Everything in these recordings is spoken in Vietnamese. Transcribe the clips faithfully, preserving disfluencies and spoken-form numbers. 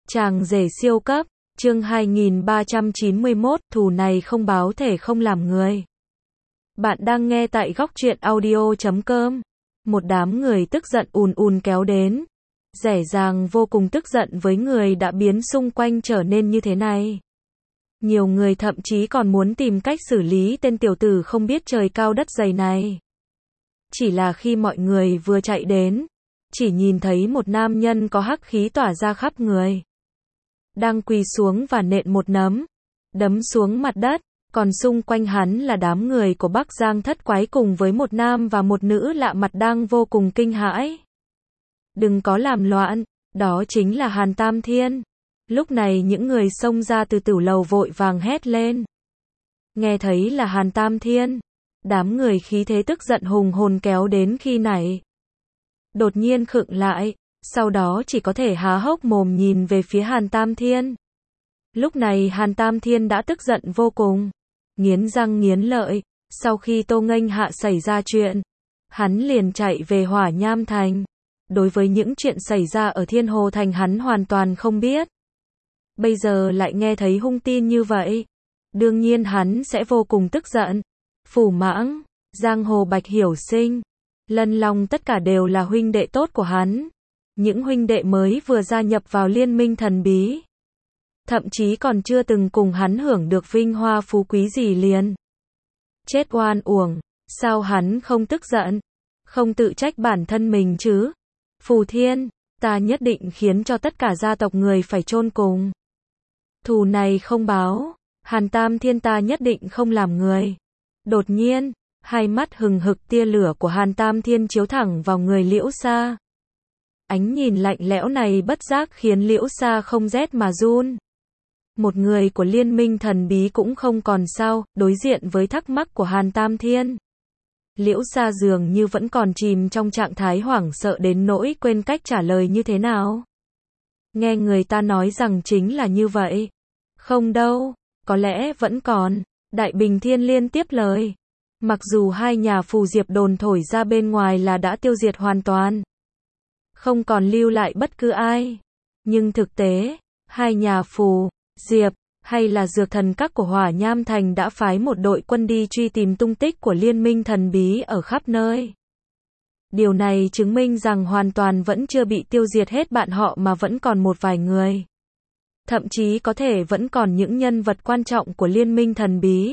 Chàng rể siêu cấp, chương hai nghìn ba trăm chín mươi mốt, thù này không báo thể không làm người. Bạn đang nghe tại góc truyện audio chấm com. Một đám người tức giận ùn ùn kéo đến. Rẻ ràng vô cùng tức giận với người đã biến xung quanh trở nên như thế này. Nhiều người thậm chí còn muốn tìm cách xử lý tên tiểu tử không biết trời cao đất dày này. Chỉ là khi mọi người vừa chạy đến, chỉ nhìn thấy một nam nhân có hắc khí tỏa ra khắp người. Đang quỳ xuống và nện một nấm, đấm xuống mặt đất, còn xung quanh hắn là đám người của Bắc Giang thất quái cùng với một nam và một nữ lạ mặt đang vô cùng kinh hãi. Đừng có làm loạn, đó chính là Hàn Tam Thiên. Lúc này những người xông ra từ tửu lầu vội vàng hét lên. Nghe thấy là Hàn Tam Thiên, đám người khí thế tức giận hùng hồn kéo đến khi nãy. Đột nhiên khựng lại, sau đó chỉ có thể há hốc mồm nhìn về phía Hàn Tam Thiên. Lúc này Hàn Tam Thiên đã tức giận vô cùng, nghiến răng nghiến lợi, sau khi Tô Nghênh Hạ xảy ra chuyện, hắn liền chạy về Hỏa Nham Thành. Đối với những chuyện xảy ra ở Thiên Hồ Thành hắn hoàn toàn không biết. Bây giờ lại nghe thấy hung tin như vậy, đương nhiên hắn sẽ vô cùng tức giận. Phủ Mãng, Giang Hồ Bạch Hiểu Sinh, Lân Long tất cả đều là huynh đệ tốt của hắn. Những huynh đệ mới vừa gia nhập vào liên minh thần bí. Thậm chí còn chưa từng cùng hắn hưởng được vinh hoa phú quý gì liền. Chết oan uổng, sao hắn không tức giận, không tự trách bản thân mình chứ? Phù Thiên, ta nhất định khiến cho tất cả gia tộc người phải chôn cùng. Thù này không báo, Hàn Tam Thiên ta nhất định không làm người. Đột nhiên, hai mắt hừng hực tia lửa của Hàn Tam Thiên chiếu thẳng vào người Liễu Sa. Ánh nhìn lạnh lẽo này bất giác khiến Liễu Sa không rét mà run. Một người của liên minh thần bí cũng không còn sao, đối diện với thắc mắc của Hàn Tam Thiên. Liễu Sa dường như vẫn còn chìm trong trạng thái hoảng sợ đến nỗi quên cách trả lời như thế nào. Nghe người ta nói rằng chính là như vậy. Không đâu, có lẽ vẫn còn. Đại Bình Thiên liên tiếp lời. Mặc dù hai nhà phù diệp đồn thổi ra bên ngoài là đã tiêu diệt hoàn toàn, không còn lưu lại bất cứ ai. Nhưng thực tế, hai nhà phù, diệp, hay là dược thần các của Hỏa Nham Thành đã phái một đội quân đi truy tìm tung tích của liên minh thần bí ở khắp nơi. Điều này chứng minh rằng hoàn toàn vẫn chưa bị tiêu diệt hết bạn họ mà vẫn còn một vài người. Thậm chí có thể vẫn còn những nhân vật quan trọng của liên minh thần bí.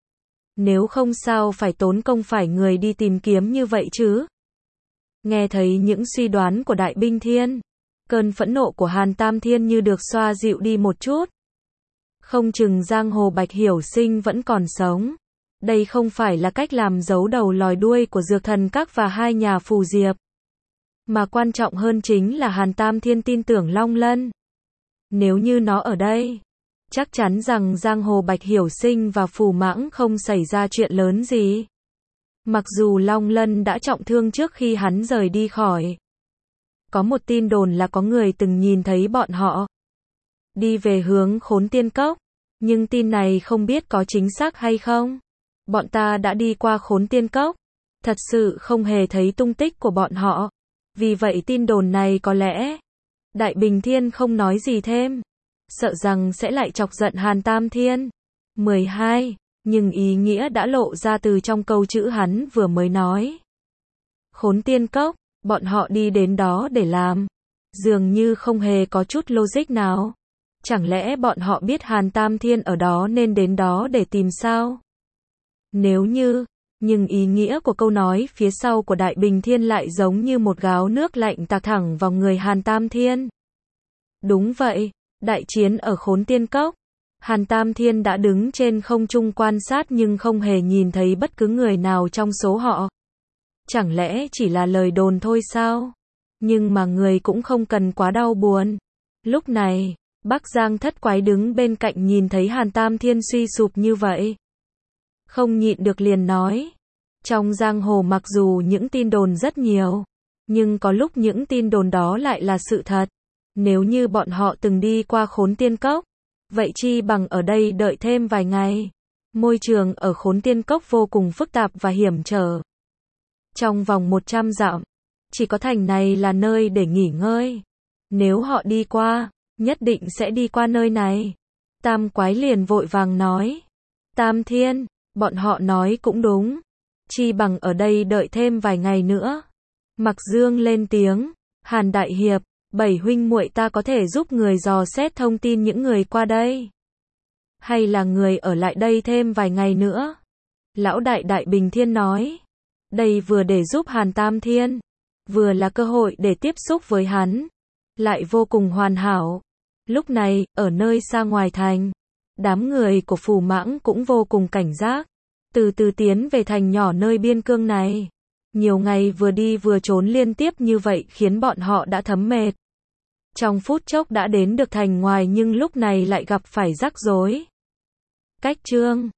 Nếu không sao phải tốn công phải người đi tìm kiếm như vậy chứ. Nghe thấy những suy đoán của Đại Bình Thiên, cơn phẫn nộ của Hàn Tam Thiên như được xoa dịu đi một chút. Không chừng Giang Hồ Bạch Hiểu Sinh vẫn còn sống. Đây không phải là cách làm giấu đầu lòi đuôi của dược thần các và hai nhà phù diệp. Mà quan trọng hơn chính là Hàn Tam Thiên tin tưởng Long Lân. Nếu như nó ở đây, chắc chắn rằng Giang Hồ Bạch Hiểu Sinh và Phù Mãng không xảy ra chuyện lớn gì. Mặc dù Long Lân đã trọng thương trước khi hắn rời đi khỏi. Có một tin đồn là có người từng nhìn thấy bọn họ đi về hướng Khốn Tiên Cốc, nhưng tin này không biết có chính xác hay không. Bọn ta đã đi qua Khốn Tiên Cốc, thật sự không hề thấy tung tích của bọn họ. Vì vậy tin đồn này có lẽ. Đại Bình Thiên không nói gì thêm, sợ rằng sẽ lại chọc giận Hàn Tam Thiên. mười hai. Nhưng ý nghĩa đã lộ ra từ trong câu chữ hắn vừa mới nói. Khốn Tiên Cốc, bọn họ đi đến đó để làm. Dường như không hề có chút logic nào. Chẳng lẽ bọn họ biết Hàn Tam Thiên ở đó nên đến đó để tìm sao? Nếu như, nhưng ý nghĩa của câu nói phía sau của Đại Bình Thiên lại giống như một gáo nước lạnh tạt thẳng vào người Hàn Tam Thiên. Đúng vậy, đại chiến ở Khốn Tiên Cốc. Hàn Tam Thiên đã đứng trên không trung quan sát nhưng không hề nhìn thấy bất cứ người nào trong số họ. Chẳng lẽ chỉ là lời đồn thôi sao? Nhưng mà người cũng không cần quá đau buồn. Lúc này, Bắc Giang thất quái đứng bên cạnh nhìn thấy Hàn Tam Thiên suy sụp như vậy. Không nhịn được liền nói. Trong giang hồ mặc dù những tin đồn rất nhiều, nhưng có lúc những tin đồn đó lại là sự thật. Nếu như bọn họ từng đi qua Khốn Tiên Cốc, vậy chi bằng ở đây đợi thêm vài ngày. Môi trường ở Khốn Tiên Cốc vô cùng phức tạp và hiểm trở. Trong vòng một trăm dặm, chỉ có thành này là nơi để nghỉ ngơi. Nếu họ đi qua, nhất định sẽ đi qua nơi này. Tam quái liền vội vàng nói. Tam Thiên, bọn họ nói cũng đúng. Chi bằng ở đây đợi thêm vài ngày nữa. Mặc Dương lên tiếng. Hàn Đại Hiệp, bảy huynh muội ta có thể giúp người dò xét thông tin những người qua đây. Hay là người ở lại đây thêm vài ngày nữa? Lão Đại Đại Bình Thiên nói. Đây vừa để giúp Hàn Tam Thiên, vừa là cơ hội để tiếp xúc với hắn. Lại vô cùng hoàn hảo. Lúc này, ở nơi xa ngoài thành, đám người của Phù Mãng cũng vô cùng cảnh giác. Từ từ tiến về thành nhỏ nơi biên cương này. Nhiều ngày vừa đi vừa trốn liên tiếp như vậy khiến bọn họ đã thấm mệt. Trong phút chốc đã đến được thành ngoài nhưng lúc này lại gặp phải rắc rối. Cách chương